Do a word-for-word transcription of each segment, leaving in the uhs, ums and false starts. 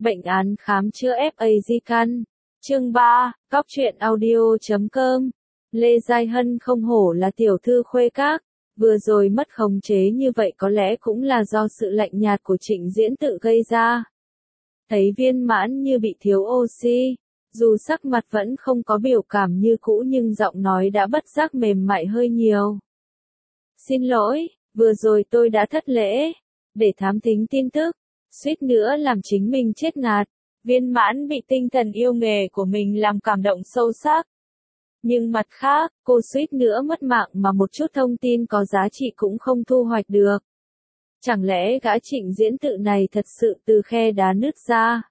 Bệnh án khám chữa ép a di căn. Chương ba, Góc truyện audio chấm com. Lê Giai Hân không hổ là tiểu thư khuê các, vừa rồi mất khống chế như vậy có lẽ cũng là do sự lạnh nhạt của Trịnh Diễn tự gây ra. Thấy Viên Mãn như bị thiếu oxy, dù sắc mặt vẫn không có biểu cảm như cũ nhưng giọng nói đã bất giác mềm mại hơi nhiều. Xin lỗi, vừa rồi tôi đã thất lễ, để thám thính tin tức, suýt nữa làm chính mình chết ngạt. Viên Mãn bị tinh thần yêu nghề của mình làm cảm động sâu sắc. Nhưng mặt khác, cô suýt nữa mất mạng mà một chút thông tin có giá trị cũng không thu hoạch được. Chẳng lẽ gã Trịnh Diễn tự này thật sự từ khe đá nứt ra?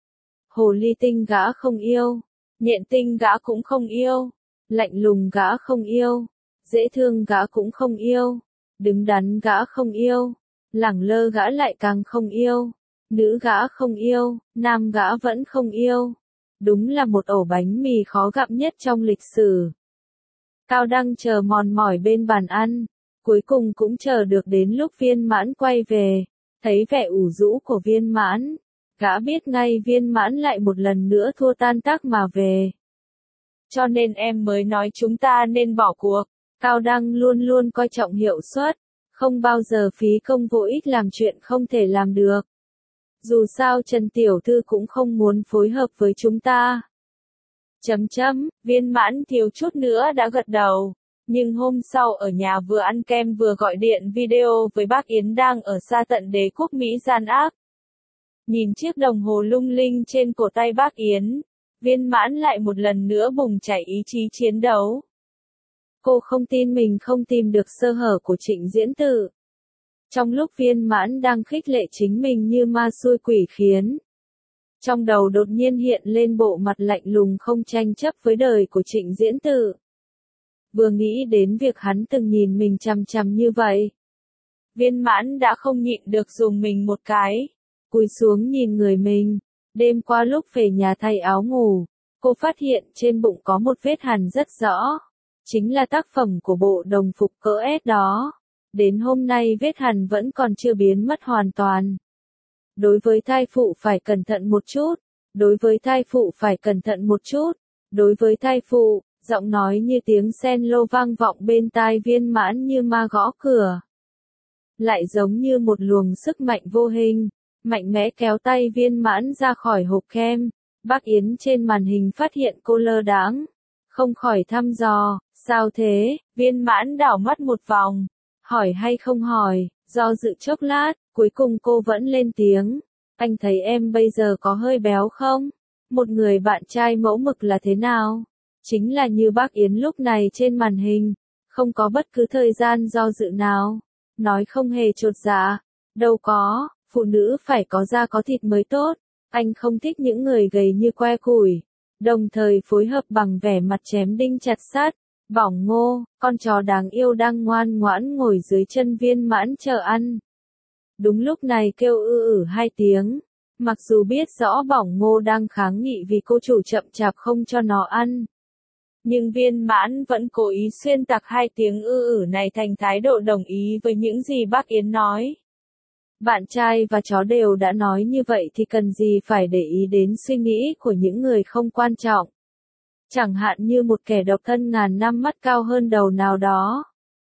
Hồ ly tinh gã không yêu, nhện tinh gã cũng không yêu, lạnh lùng gã không yêu, dễ thương gã cũng không yêu, đứng đắn gã không yêu, lẳng lơ gã lại càng không yêu, nữ gã không yêu, nam gã vẫn không yêu. Đúng là một ổ bánh mì khó gặm nhất trong lịch sử. Cao Đăng chờ mòn mỏi bên bàn ăn, cuối cùng cũng chờ được đến lúc Viên Mãn quay về, thấy vẻ ủ rũ của Viên Mãn, gã biết ngay Viên Mãn lại một lần nữa thua tan tác mà về. Cho nên em mới nói chúng ta nên bỏ cuộc. Cao Đăng luôn luôn coi trọng hiệu suất, không bao giờ phí công vô ích làm chuyện không thể làm được. Dù sao Trần Tiểu Thư cũng không muốn phối hợp với chúng ta. Chấm chấm, Viên Mãn thiếu chút nữa đã gật đầu. Nhưng hôm sau ở nhà vừa ăn kem vừa gọi điện video với bác Yến đang ở xa tận đế quốc Mỹ gian ác. Nhìn chiếc đồng hồ lung linh trên cổ tay bác Yến, Viên Mãn lại một lần nữa bùng cháy ý chí chiến đấu. Cô không tin mình không tìm được sơ hở của Trịnh Diễn tự. Trong lúc Viên Mãn đang khích lệ chính mình như ma xui quỷ khiến, trong đầu đột nhiên hiện lên bộ mặt lạnh lùng không tranh chấp với đời của Trịnh Diễn tự. Vừa nghĩ đến việc hắn từng nhìn mình chằm chằm như vậy, Viên Mãn đã không nhịn được dùng mình một cái, cúi xuống nhìn người mình. Đêm qua lúc về nhà thay áo ngủ, cô phát hiện trên bụng có một vết hằn rất rõ, chính là tác phẩm của bộ đồng phục cỡ S đó. Đến hôm nay vết hằn vẫn còn chưa biến mất hoàn toàn. Đối với thai phụ phải cẩn thận một chút, đối với thai phụ phải cẩn thận một chút, đối với thai phụ, giọng nói như tiếng sen lô vang vọng bên tai Viên Mãn như ma gõ cửa. Lại giống như một luồng sức mạnh vô hình, mạnh mẽ kéo tay Viên Mãn ra khỏi hộp kem. Bác Yến trên màn hình phát hiện cô lơ đãng, không khỏi thăm dò, sao thế? Viên Mãn đảo mắt một vòng, hỏi hay không hỏi, do dự chốc lát, cuối cùng cô vẫn lên tiếng. Anh thấy em bây giờ có hơi béo không? Một người bạn trai mẫu mực là thế nào? Chính là như bác Yến lúc này trên màn hình, không có bất cứ thời gian do dự nào. Nói không hề chột dạ. Đâu có, phụ nữ phải có da có thịt mới tốt. Anh không thích những người gầy như que củi. Đồng thời phối hợp bằng vẻ mặt chém đinh chặt sắt. Bỏng Ngô, con chó đáng yêu đang ngoan ngoãn ngồi dưới chân Viên Mãn chờ ăn. Đúng lúc này kêu ư ử hai tiếng, mặc dù biết rõ Bỏng Ngô đang kháng nghị vì cô chủ chậm chạp không cho nó ăn. Nhưng Viên Mãn vẫn cố ý xuyên tạc hai tiếng ư ử này thành thái độ đồng ý với những gì bác Yến nói. Bạn trai và chó đều đã nói như vậy thì cần gì phải để ý đến suy nghĩ của những người không quan trọng. Chẳng hạn như một kẻ độc thân ngàn năm mắt cao hơn đầu nào đó.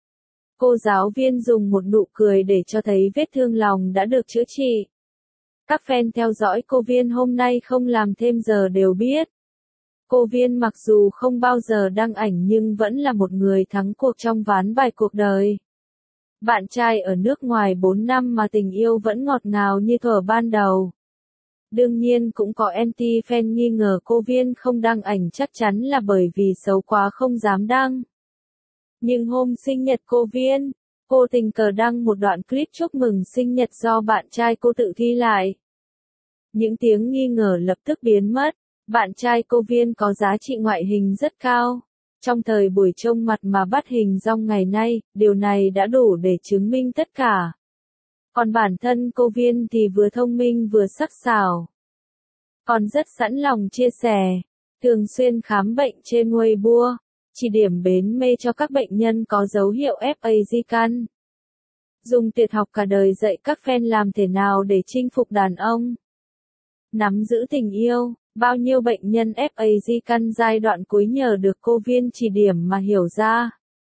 Cô giáo viên dùng một nụ cười để cho thấy vết thương lòng đã được chữa trị. Các fan theo dõi cô Viên hôm nay không làm thêm giờ đều biết. Cô Viên mặc dù không bao giờ đăng ảnh nhưng vẫn là một người thắng cuộc trong ván bài cuộc đời. Bạn trai ở nước ngoài bốn năm mà tình yêu vẫn ngọt ngào như thuở ban đầu. Đương nhiên cũng có anti-fan nghi ngờ cô Viên không đăng ảnh chắc chắn là bởi vì xấu quá không dám đăng. Nhưng hôm sinh nhật cô Viên, cô tình cờ đăng một đoạn clip chúc mừng sinh nhật do bạn trai cô tự ghi lại. Những tiếng nghi ngờ lập tức biến mất, bạn trai cô Viên có giá trị ngoại hình rất cao. Trong thời buổi trông mặt mà bắt hình dong ngày nay, điều này đã đủ để chứng minh tất cả. Còn bản thân cô Viên thì vừa thông minh vừa sắc sảo. Còn rất sẵn lòng chia sẻ, thường xuyên khám bệnh trên Weibo, chỉ điểm bến mê cho các bệnh nhân có dấu hiệu ép a di căn. Dùng tuyệt học cả đời dạy các fan làm thế nào để chinh phục đàn ông. nắm giữ tình yêu, bao nhiêu bệnh nhân ép a di căn giai đoạn cuối nhờ được cô Viên chỉ điểm mà hiểu ra.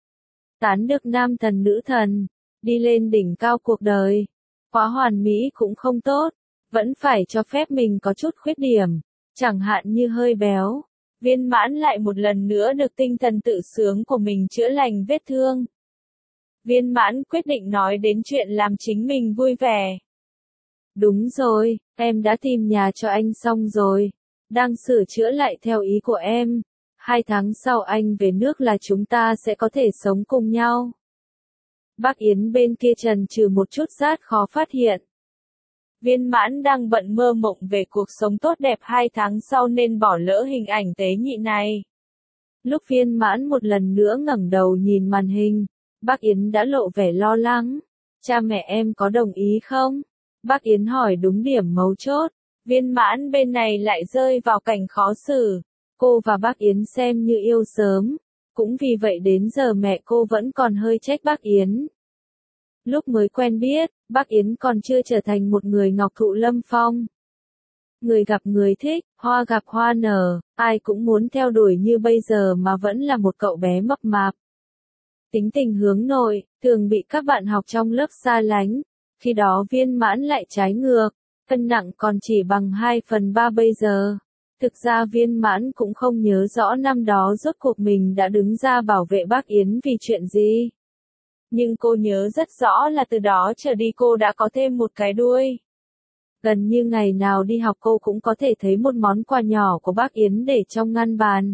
Tán được nam thần nữ thần, đi lên đỉnh cao cuộc đời. Quá hoàn mỹ cũng không tốt, vẫn phải cho phép mình có chút khuyết điểm, chẳng hạn như hơi béo. Viên Mãn lại một lần nữa được tinh thần tự sướng của mình chữa lành vết thương. Viên Mãn quyết định nói đến chuyện làm chính mình vui vẻ. Đúng rồi, em đã tìm nhà cho anh xong rồi. Đang sửa chữa lại theo ý của em. Hai tháng sau anh về nước là chúng ta sẽ có thể sống cùng nhau. Bác Yến bên kia trần trừ một chút rát khó phát hiện. Viên Mãn đang bận mơ mộng về cuộc sống tốt đẹp hai tháng sau nên bỏ lỡ hình ảnh tế nhị này. Lúc Viên Mãn một lần nữa ngẩng đầu nhìn màn hình, bác Yến đã lộ vẻ lo lắng. Cha mẹ em có đồng ý không? Bác Yến hỏi đúng điểm mấu chốt. Viên Mãn bên này lại rơi vào cảnh khó xử. Cô và bác Yến xem như yêu sớm. Cũng vì vậy đến giờ mẹ cô vẫn còn hơi trách bác Yến. Lúc mới quen biết, bác Yến còn chưa trở thành một người ngọc thụ lâm phong. Người gặp người thích, hoa gặp hoa nở, ai cũng muốn theo đuổi như bây giờ mà vẫn là một cậu bé mập mạp. Tính tình hướng nội, thường bị các bạn học trong lớp xa lánh. Khi đó Viên Mãn lại trái ngược, cân nặng còn chỉ bằng hai phần ba bây giờ. Thực ra Viên Mãn cũng không nhớ rõ năm đó rốt cuộc mình đã đứng ra bảo vệ bác Yến vì chuyện gì. Nhưng cô nhớ rất rõ là từ đó trở đi cô đã có thêm một cái đuôi. Gần như ngày nào đi học cô cũng có thể thấy một món quà nhỏ của bác Yến để trong ngăn bàn.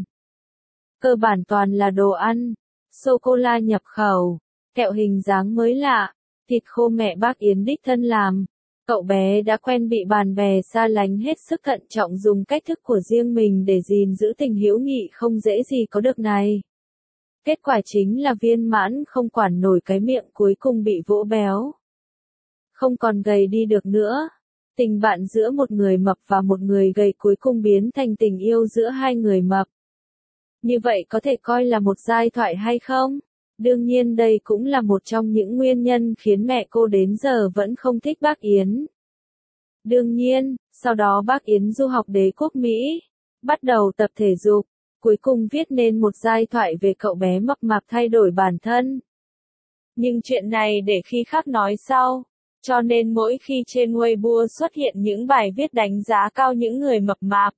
Cơ bản toàn là đồ ăn, sô-cô-la nhập khẩu, kẹo hình dáng mới lạ, thịt khô mẹ bác Yến đích thân làm. Cậu bé đã quen bị bạn bè xa lánh hết sức cẩn trọng dùng cách thức của riêng mình để gìn giữ tình hữu nghị không dễ gì có được này. Kết quả chính là Viên Mãn không quản nổi cái miệng cuối cùng bị vỗ béo. Không còn gầy đi được nữa. Tình bạn giữa một người mập và một người gầy cuối cùng biến thành tình yêu giữa hai người mập. Như vậy có thể coi là một giai thoại hay không? Đương nhiên đây cũng là một trong những nguyên nhân khiến mẹ cô đến giờ vẫn không thích bác Yến. Đương nhiên, sau đó bác Yến du học đế quốc Mỹ, bắt đầu tập thể dục, cuối cùng viết nên một giai thoại về cậu bé mập mạp thay đổi bản thân. Nhưng chuyện này để khi khác nói sau, cho nên mỗi khi trên Weibo xuất hiện những bài viết đánh giá cao những người mập mạp,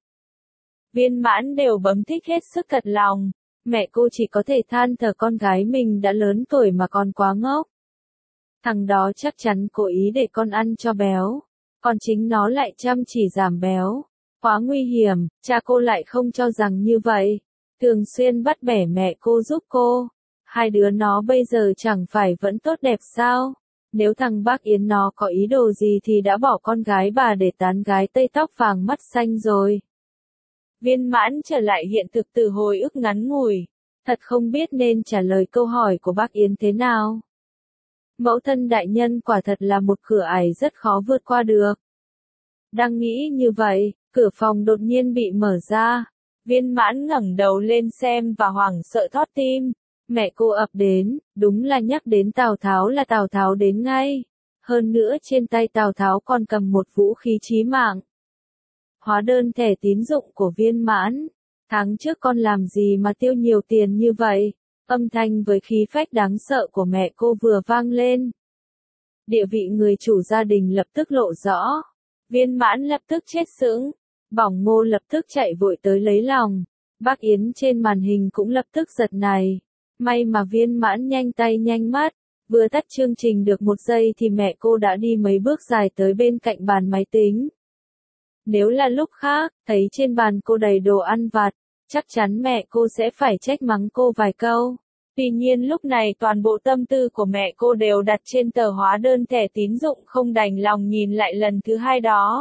Viên Mãn đều bấm thích hết sức thật lòng. Mẹ cô chỉ có thể than thở con gái mình đã lớn tuổi mà còn quá ngốc. Thằng đó chắc chắn cố ý để con ăn cho béo, còn chính nó lại chăm chỉ giảm béo. Quá nguy hiểm, cha cô lại không cho rằng như vậy. Thường xuyên bắt bẻ mẹ cô giúp cô. Hai đứa nó bây giờ chẳng phải vẫn tốt đẹp sao? Nếu thằng bác Yến nó có ý đồ gì thì đã bỏ con gái bà để tán gái tây tóc vàng mắt xanh rồi. Viên Mãn trở lại hiện thực từ hồi ức ngắn ngủi, thật không biết nên trả lời câu hỏi của bác Yến thế nào. Mẫu thân đại nhân quả thật là một cửa ải rất khó vượt qua được. Đang nghĩ như vậy, cửa phòng đột nhiên bị mở ra. Viên Mãn ngẩng đầu lên xem và hoảng sợ thót tim. Mẹ cô ập đến, đúng là nhắc đến Tào Tháo là Tào Tháo đến ngay. Hơn nữa trên tay Tào Tháo còn cầm một vũ khí chí mạng. Hóa đơn thẻ tín dụng của Viên Mãn. Tháng trước con làm gì mà tiêu nhiều tiền như vậy? Âm thanh với khí phách đáng sợ của mẹ cô vừa vang lên. Địa vị người chủ gia đình lập tức lộ rõ. Viên Mãn lập tức chết sững. Bỏng Ngô lập tức chạy vội tới lấy lòng. Bác Yến trên màn hình cũng lập tức giật này. May mà Viên Mãn nhanh tay nhanh mắt. Vừa tắt chương trình được một giây thì mẹ cô đã đi mấy bước dài tới bên cạnh bàn máy tính. Nếu là lúc khác, thấy trên bàn cô đầy đồ ăn vặt, chắc chắn mẹ cô sẽ phải trách mắng cô vài câu. Tuy nhiên lúc này toàn bộ tâm tư của mẹ cô đều đặt trên tờ hóa đơn thẻ tín dụng không đành lòng nhìn lại lần thứ hai đó.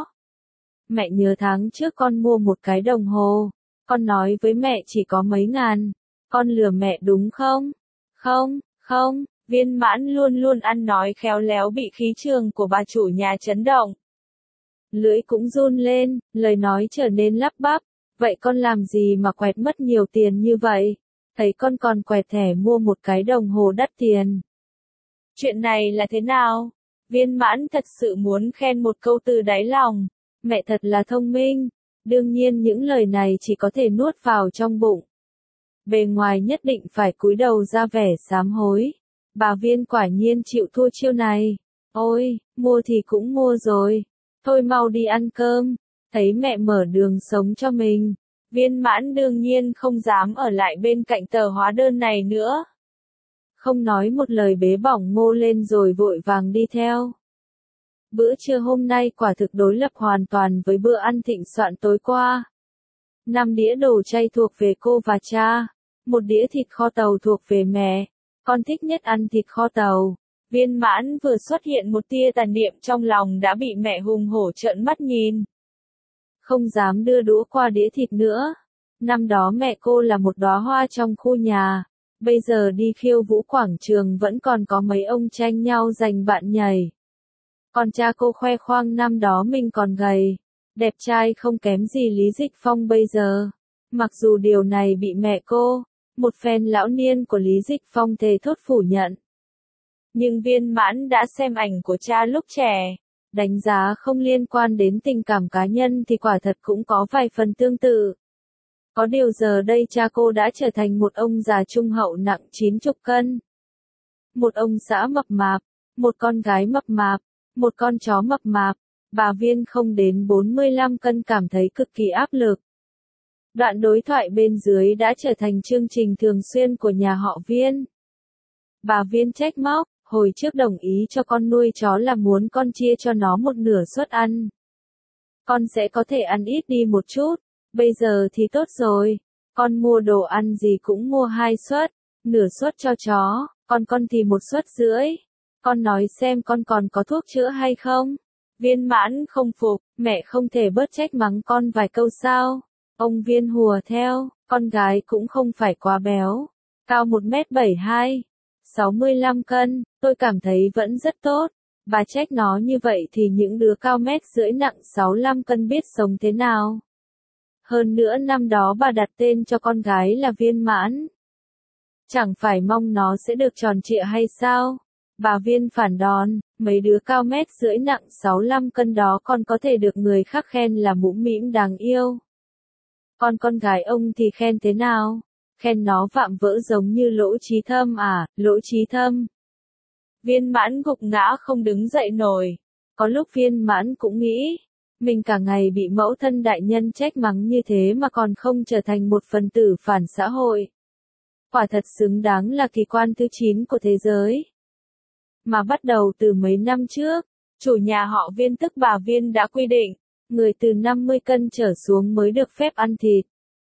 Mẹ nhớ tháng trước con mua một cái đồng hồ. Con nói với mẹ chỉ có mấy ngàn. Con lừa mẹ đúng không? Không, không, Viên Mãn luôn luôn ăn nói khéo léo bị khí trường của bà chủ nhà chấn động. Lưỡi cũng run lên, lời nói trở nên lắp bắp. Vậy con làm gì mà quẹt mất nhiều tiền như vậy? Thấy con còn quẹt thẻ mua một cái đồng hồ đắt tiền. Chuyện này là thế nào? Viên Mãn thật sự muốn khen một câu từ đáy lòng. Mẹ thật là thông minh. Đương nhiên những lời này chỉ có thể nuốt vào trong bụng. Bề ngoài nhất định phải cúi đầu ra vẻ sám hối. Bà Viên quả nhiên chịu thua chiêu này. Ôi, mua thì cũng mua rồi. Thôi mau đi ăn cơm. Thấy mẹ mở đường sống cho mình. Viên Mãn đương nhiên không dám ở lại bên cạnh tờ hóa đơn này nữa. Không nói một lời bế bỏng Ngô lên rồi vội vàng đi theo. Bữa trưa hôm nay quả thực đối lập hoàn toàn với bữa ăn thịnh soạn tối qua. Năm đĩa đồ chay thuộc về cô và cha. Một đĩa thịt kho tàu thuộc về mẹ. Con thích nhất ăn thịt kho tàu. Viên Mãn vừa xuất hiện một tia tà niệm trong lòng đã bị mẹ hùng hổ trợn mắt nhìn. Không dám đưa đũa qua đĩa thịt nữa. Năm đó mẹ cô là một đóa hoa trong khu nhà. Bây giờ đi khiêu vũ quảng trường vẫn còn có mấy ông tranh nhau giành bạn nhảy. Còn cha cô khoe khoang năm đó mình còn gầy. Đẹp trai không kém gì Lý Dịch Phong bây giờ. Mặc dù điều này bị mẹ cô, một fan lão niên của Lý Dịch Phong thề thốt phủ nhận. Nhưng Viên Mãn đã xem ảnh của cha lúc trẻ. Đánh giá không liên quan đến tình cảm cá nhân thì quả thật cũng có vài phần tương tự. Có điều giờ đây cha cô đã trở thành một ông già trung hậu nặng chín chục cân. Một ông xã mập mạp, một con gái mập mạp, một con chó mập mạp. Bà Viên không đến bốn mươi lăm cân cảm thấy cực kỳ áp lực. Đoạn đối thoại bên dưới đã trở thành chương trình thường xuyên của nhà họ Viên. Bà Viên trách móc, hồi trước đồng ý cho con nuôi chó là muốn con chia cho nó một nửa suất ăn. Con sẽ có thể ăn ít đi một chút, bây giờ thì tốt rồi. Con mua đồ ăn gì cũng mua hai suất, nửa suất cho chó, còn con thì một suất rưỡi. Con nói xem con còn có thuốc chữa hay không? Viên Mãn không phục, mẹ không thể bớt trách mắng con vài câu sao? Ông Viên hùa theo, con gái cũng không phải quá béo, cao một mét bảy mươi hai, sáu mươi lăm cân, tôi cảm thấy vẫn rất tốt. Bà trách nó như vậy thì những đứa cao mét rưỡi nặng sáu mươi lăm cân biết sống thế nào? Hơn nữa năm đó bà đặt tên cho con gái là Viên Mãn. Chẳng phải mong nó sẽ được tròn trịa hay sao? Bà Viên phản đòn, mấy đứa cao mét rưỡi nặng sáu mươi lăm cân đó còn có thể được người khác khen là mũm mĩm đáng yêu. Còn con gái ông thì khen thế nào? Khen nó vạm vỡ giống như Lỗ Chí Thâm à, Lỗ Chí Thâm. Viên Mãn gục ngã không đứng dậy nổi. Có lúc Viên Mãn cũng nghĩ, mình cả ngày bị mẫu thân đại nhân trách mắng như thế mà còn không trở thành một phần tử phản xã hội. Quả thật xứng đáng là kỳ quan thứ chín của thế giới. Mà bắt đầu từ mấy năm trước, chủ nhà họ Viên tức bà Viên đã quy định, người từ năm mươi cân trở xuống mới được phép ăn thịt.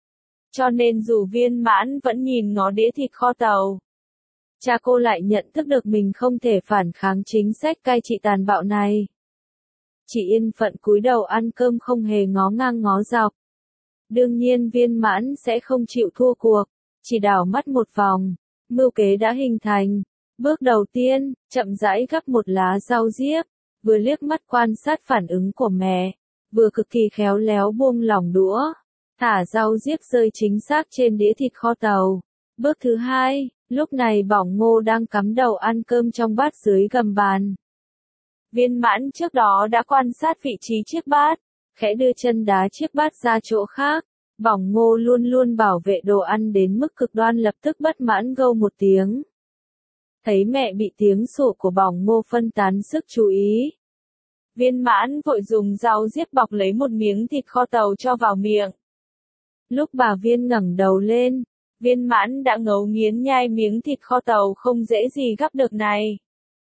Cho nên dù Viên Mãn vẫn nhìn ngó đĩa thịt kho tàu, cha cô lại nhận thức được mình không thể phản kháng chính sách cai trị tàn bạo này. Chỉ yên phận cúi đầu ăn cơm không hề ngó ngang ngó dọc. Đương nhiên Viên Mãn sẽ không chịu thua cuộc, chỉ đảo mắt một vòng, mưu kế đã hình thành. Bước đầu tiên, chậm rãi gắp một lá rau diếp, vừa liếc mắt quan sát phản ứng của mẹ, vừa cực kỳ khéo léo buông lỏng đũa, thả rau diếp rơi chính xác trên đĩa thịt kho tàu. Bước thứ hai, lúc này Bỏng Ngô đang cắm đầu ăn cơm trong bát dưới gầm bàn. Viên Mãn trước đó đã quan sát vị trí chiếc bát, khẽ đưa chân đá chiếc bát ra chỗ khác. Bỏng Ngô luôn luôn bảo vệ đồ ăn đến mức cực đoan lập tức bất mãn gâu một tiếng. Thấy mẹ bị tiếng sủa của Bỏng Ngô phân tán sức chú ý. Viên Mãn vội dùng dao diếp bọc lấy một miếng thịt kho tàu cho vào miệng. Lúc bà Viên ngẩng đầu lên, Viên Mãn đã ngấu nghiến nhai miếng thịt kho tàu không dễ gì gắp được này.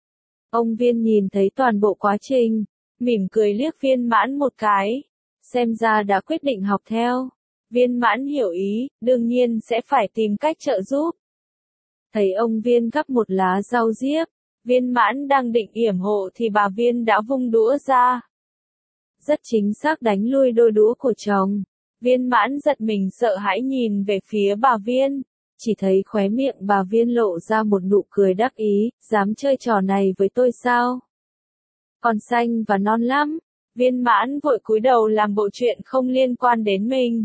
Ông Viên nhìn thấy toàn bộ quá trình, mỉm cười liếc Viên Mãn một cái, xem ra đã quyết định học theo. Viên Mãn hiểu ý, đương nhiên sẽ phải tìm cách trợ giúp. Thấy ông Viên gắp một lá rau diếp, Viên Mãn đang định yểm hộ thì bà Viên đã vung đũa ra. Rất chính xác đánh lui đôi đũa của chồng. Viên Mãn giật mình sợ hãi nhìn về phía bà Viên, chỉ thấy khóe miệng bà Viên lộ ra một nụ cười đắc ý, dám chơi trò này với tôi sao? Còn xanh và non lắm. Viên Mãn vội cúi đầu làm bộ chuyện không liên quan đến mình.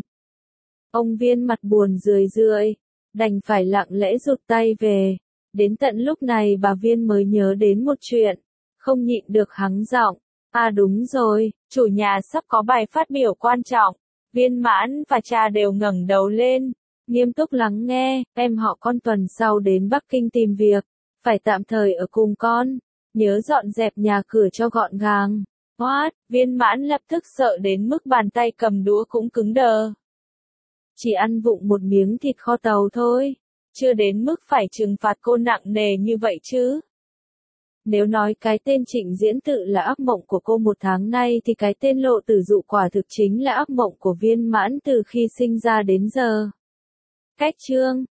Ông Viên mặt buồn rười rượi, đành phải lặng lẽ rụt tay về. Đến tận lúc này bà Viên mới nhớ đến một chuyện, không nhịn được hắng giọng. À đúng rồi, Chủ nhà sắp có bài phát biểu quan trọng. Viên Mãn và cha đều ngẩng đầu lên, nghiêm túc lắng nghe. Em họ con tuần sau đến Bắc Kinh tìm việc, phải tạm thời ở cùng con. Nhớ dọn dẹp nhà cửa cho gọn gàng. What? Viên Mãn lập tức sợ đến mức bàn tay cầm đũa cũng cứng đờ. Chỉ ăn vụng một miếng thịt kho tàu thôi, chưa đến mức phải trừng phạt cô nặng nề như vậy chứ. Nếu nói cái tên Trịnh Diễn Tự là ác mộng của cô một tháng nay thì cái tên Lộ Tử Dụ quả thực chính là ác mộng của Viên Mãn từ khi sinh ra đến giờ. Cách chương